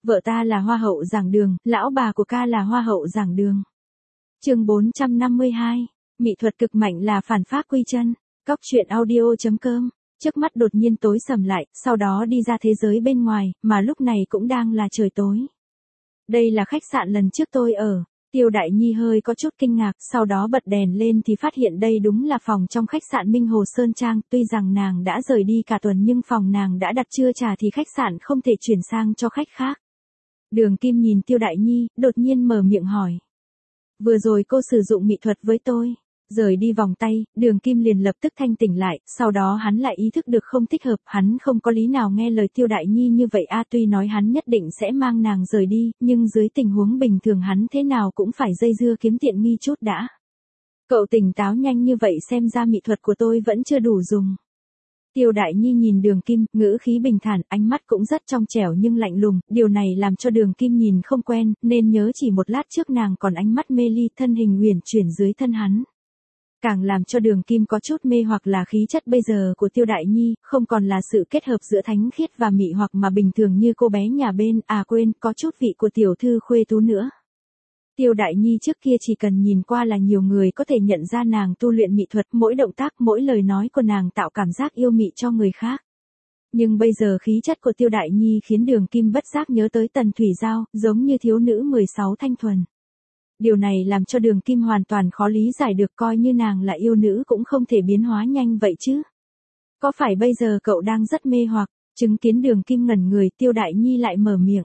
Vợ ta là hoa hậu giảng đường, lão bà của ca là hoa hậu giảng đường. Chương 452, mỹ thuật cực mạnh là phản pháp quy chân. Cóc truyện audio.com. Trước mắt đột nhiên tối sầm lại, sau đó đi ra thế giới bên ngoài, mà lúc này cũng đang là trời tối. Đây là khách sạn lần trước tôi ở. Tiêu Đại Nhi hơi có chút kinh ngạc, sau đó bật đèn lên thì phát hiện đây đúng là phòng trong khách sạn Minh Hồ Sơn Trang. Tuy rằng nàng đã rời đi cả tuần nhưng phòng nàng đã đặt chưa trả thì khách sạn không thể chuyển sang cho khách khác. Đường Kim nhìn Tiêu Đại Nhi, đột nhiên mở miệng hỏi. Vừa rồi cô sử dụng mỹ thuật với tôi. Rời đi vòng tay, Đường Kim liền lập tức thanh tỉnh lại, sau đó hắn lại ý thức được không thích hợp, hắn không có lý nào nghe lời Tiêu Đại Nhi như vậy tuy nói hắn nhất định sẽ mang nàng rời đi, nhưng dưới tình huống bình thường hắn thế nào cũng phải dây dưa kiếm tiện nghi chút đã. Cậu tỉnh táo nhanh như vậy xem ra mỹ thuật của tôi vẫn chưa đủ dùng. Tiêu Đại Nhi nhìn Đường Kim, ngữ khí bình thản, ánh mắt cũng rất trong trẻo nhưng lạnh lùng, điều này làm cho Đường Kim nhìn không quen, nên nhớ chỉ một lát trước nàng còn ánh mắt mê ly, thân hình uyển chuyển dưới thân hắn. Càng làm cho Đường Kim có chút mê hoặc là khí chất bây giờ của Tiêu Đại Nhi, không còn là sự kết hợp giữa thánh khiết và mị hoặc mà bình thường như cô bé nhà bên, quên, có chút vị của tiểu thư khuê tú nữa. Tiêu Đại Nhi trước kia chỉ cần nhìn qua là nhiều người có thể nhận ra nàng tu luyện mỹ thuật, mỗi động tác, mỗi lời nói của nàng tạo cảm giác yêu mị cho người khác. Nhưng bây giờ khí chất của Tiêu Đại Nhi khiến Đường Kim bất giác nhớ tới Tần Thủy Giao, giống như thiếu nữ 16 thanh thuần. Điều này làm cho Đường Kim hoàn toàn khó lý giải được, coi như nàng là yêu nữ cũng không thể biến hóa nhanh vậy chứ. Có phải bây giờ cậu đang rất mê hoặc? Chứng kiến Đường Kim ngẩn người, Tiêu Đại Nhi lại mở miệng.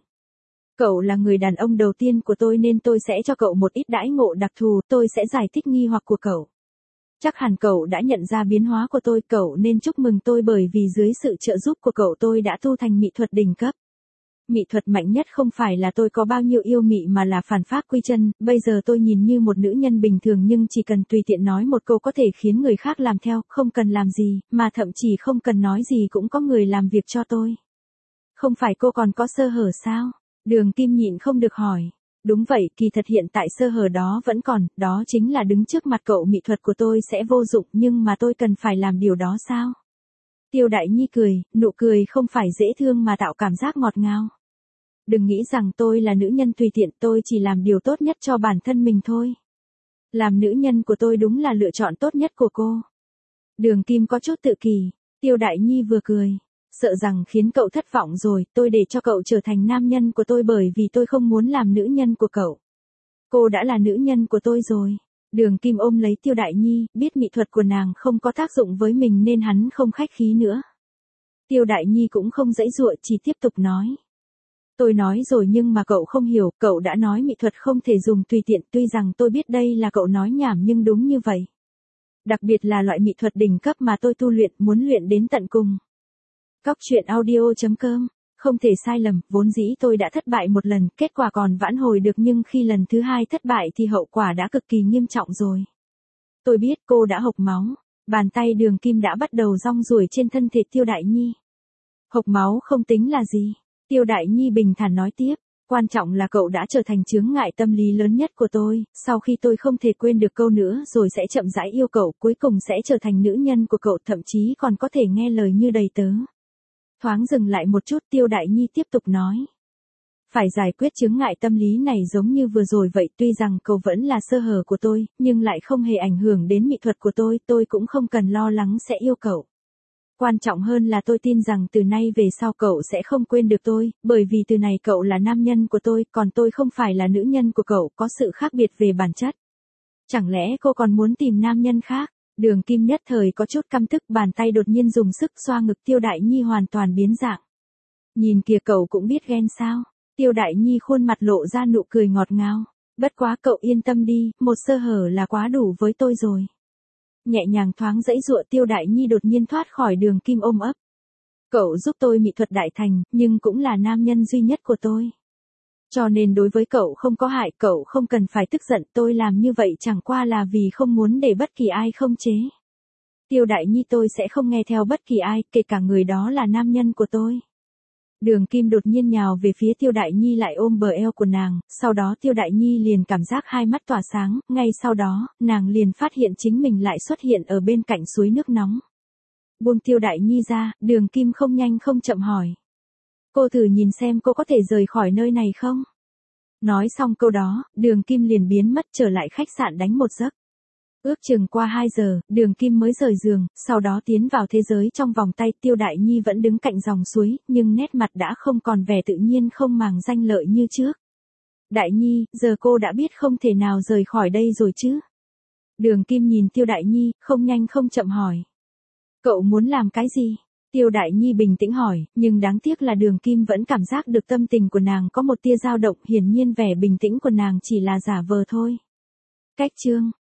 Cậu là người đàn ông đầu tiên của tôi nên tôi sẽ cho cậu một ít đãi ngộ đặc thù, tôi sẽ giải thích nghi hoặc của cậu. Chắc hẳn cậu đã nhận ra biến hóa của tôi, cậu nên chúc mừng tôi bởi vì dưới sự trợ giúp của cậu tôi đã tu thành mỹ thuật đỉnh cấp. Mỹ thuật mạnh nhất không phải là tôi có bao nhiêu yêu mị mà là phản pháp quy chân, bây giờ tôi nhìn như một nữ nhân bình thường nhưng chỉ cần tùy tiện nói một câu có thể khiến người khác làm theo, không cần làm gì, mà thậm chí không cần nói gì cũng có người làm việc cho tôi. Không phải cô còn có sơ hở sao? Đường Kim nhịn không được hỏi. Đúng vậy, kỳ thật hiện tại sơ hở đó vẫn còn, đó chính là đứng trước mặt cậu mỹ thuật của tôi sẽ vô dụng nhưng mà tôi cần phải làm điều đó sao? Tiêu Đại Nhi cười, nụ cười không phải dễ thương mà tạo cảm giác ngọt ngào. Đừng nghĩ rằng tôi là nữ nhân tùy tiện, tôi chỉ làm điều tốt nhất cho bản thân mình thôi. Làm nữ nhân của tôi đúng là lựa chọn tốt nhất của cô. Đường Kim có chút tự kỳ, Tiêu Đại Nhi vừa cười. Sợ rằng khiến cậu thất vọng rồi, tôi để cho cậu trở thành nam nhân của tôi bởi vì tôi không muốn làm nữ nhân của cậu. Cô đã là nữ nhân của tôi rồi. Đường Kim ôm lấy Tiêu Đại Nhi, biết mỹ thuật của nàng không có tác dụng với mình nên hắn không khách khí nữa. Tiêu Đại Nhi cũng không giãy giụa, chỉ tiếp tục nói. Tôi nói rồi nhưng mà cậu không hiểu, cậu đã nói mỹ thuật không thể dùng tùy tiện, tuy rằng tôi biết đây là cậu nói nhảm nhưng đúng như vậy. Đặc biệt là loại mỹ thuật đỉnh cấp mà tôi tu luyện, muốn luyện đến tận cùng. Cóc truyện audio.com. Không thể sai lầm, vốn dĩ tôi đã thất bại một lần, kết quả còn vãn hồi được nhưng khi lần thứ hai thất bại thì hậu quả đã cực kỳ nghiêm trọng rồi. Tôi biết cô đã hộc máu, bàn tay Đường Kim đã bắt đầu rong ruổi trên thân thể Tiêu Đại Nhi. Hộc máu không tính là gì, Tiêu Đại Nhi bình thản nói tiếp, quan trọng là cậu đã trở thành chướng ngại tâm lý lớn nhất của tôi, sau khi tôi không thể quên được câu nữa rồi sẽ chậm rãi yêu cậu, cuối cùng sẽ trở thành nữ nhân của cậu, thậm chí còn có thể nghe lời như đầy tớ. Thoáng dừng lại một chút, Tiêu Đại Nhi tiếp tục nói. Phải giải quyết chướng ngại tâm lý này giống như vừa rồi vậy, tuy rằng cậu vẫn là sơ hở của tôi, nhưng lại không hề ảnh hưởng đến mỹ thuật của tôi cũng không cần lo lắng sẽ yêu cậu. Quan trọng hơn là tôi tin rằng từ nay về sau cậu sẽ không quên được tôi, bởi vì từ này cậu là nam nhân của tôi, còn tôi không phải là nữ nhân của cậu, có sự khác biệt về bản chất. Chẳng lẽ cô còn muốn tìm nam nhân khác? Đường Kim nhất thời có chút căm tức, bàn tay đột nhiên dùng sức xoa ngực Tiêu Đại Nhi hoàn toàn biến dạng. Nhìn kìa, cậu cũng biết ghen sao? Tiêu Đại Nhi khuôn mặt lộ ra nụ cười ngọt ngào. Bất quá cậu yên tâm đi, một sơ hở là quá đủ với tôi rồi. Nhẹ nhàng thoáng giãy giụa, Tiêu Đại Nhi đột nhiên thoát khỏi Đường Kim ôm ấp. Cậu giúp tôi mỹ thuật đại thành, nhưng cũng là nam nhân duy nhất của tôi. Cho nên đối với cậu không có hại, cậu không cần phải tức giận, tôi làm như vậy chẳng qua là vì không muốn để bất kỳ ai không chế. Tiêu Đại Nhi, tôi sẽ không nghe theo bất kỳ ai, kể cả người đó là nam nhân của tôi. Đường Kim đột nhiên nhào về phía Tiêu Đại Nhi lại ôm bờ eo của nàng, sau đó Tiêu Đại Nhi liền cảm giác hai mắt tỏa sáng, ngay sau đó, nàng liền phát hiện chính mình lại xuất hiện ở bên cạnh suối nước nóng. Buông Tiêu Đại Nhi ra, Đường Kim không nhanh không chậm hỏi. Cô thử nhìn xem cô có thể rời khỏi nơi này không? Nói xong câu đó, Đường Kim liền biến mất trở lại khách sạn đánh một giấc. Ước chừng qua 2 giờ, Đường Kim mới rời giường, sau đó tiến vào thế giới trong vòng tay. Tiêu Đại Nhi vẫn đứng cạnh dòng suối, nhưng nét mặt đã không còn vẻ tự nhiên không màng danh lợi như trước. Đại Nhi, giờ cô đã biết không thể nào rời khỏi đây rồi chứ? Đường Kim nhìn Tiêu Đại Nhi, không nhanh không chậm hỏi. Cậu muốn làm cái gì? Tiêu Đại Nhi bình tĩnh hỏi, nhưng đáng tiếc là Đường Kim vẫn cảm giác được tâm tình của nàng có một tia dao động, hiển nhiên vẻ bình tĩnh của nàng chỉ là giả vờ thôi. Cách chương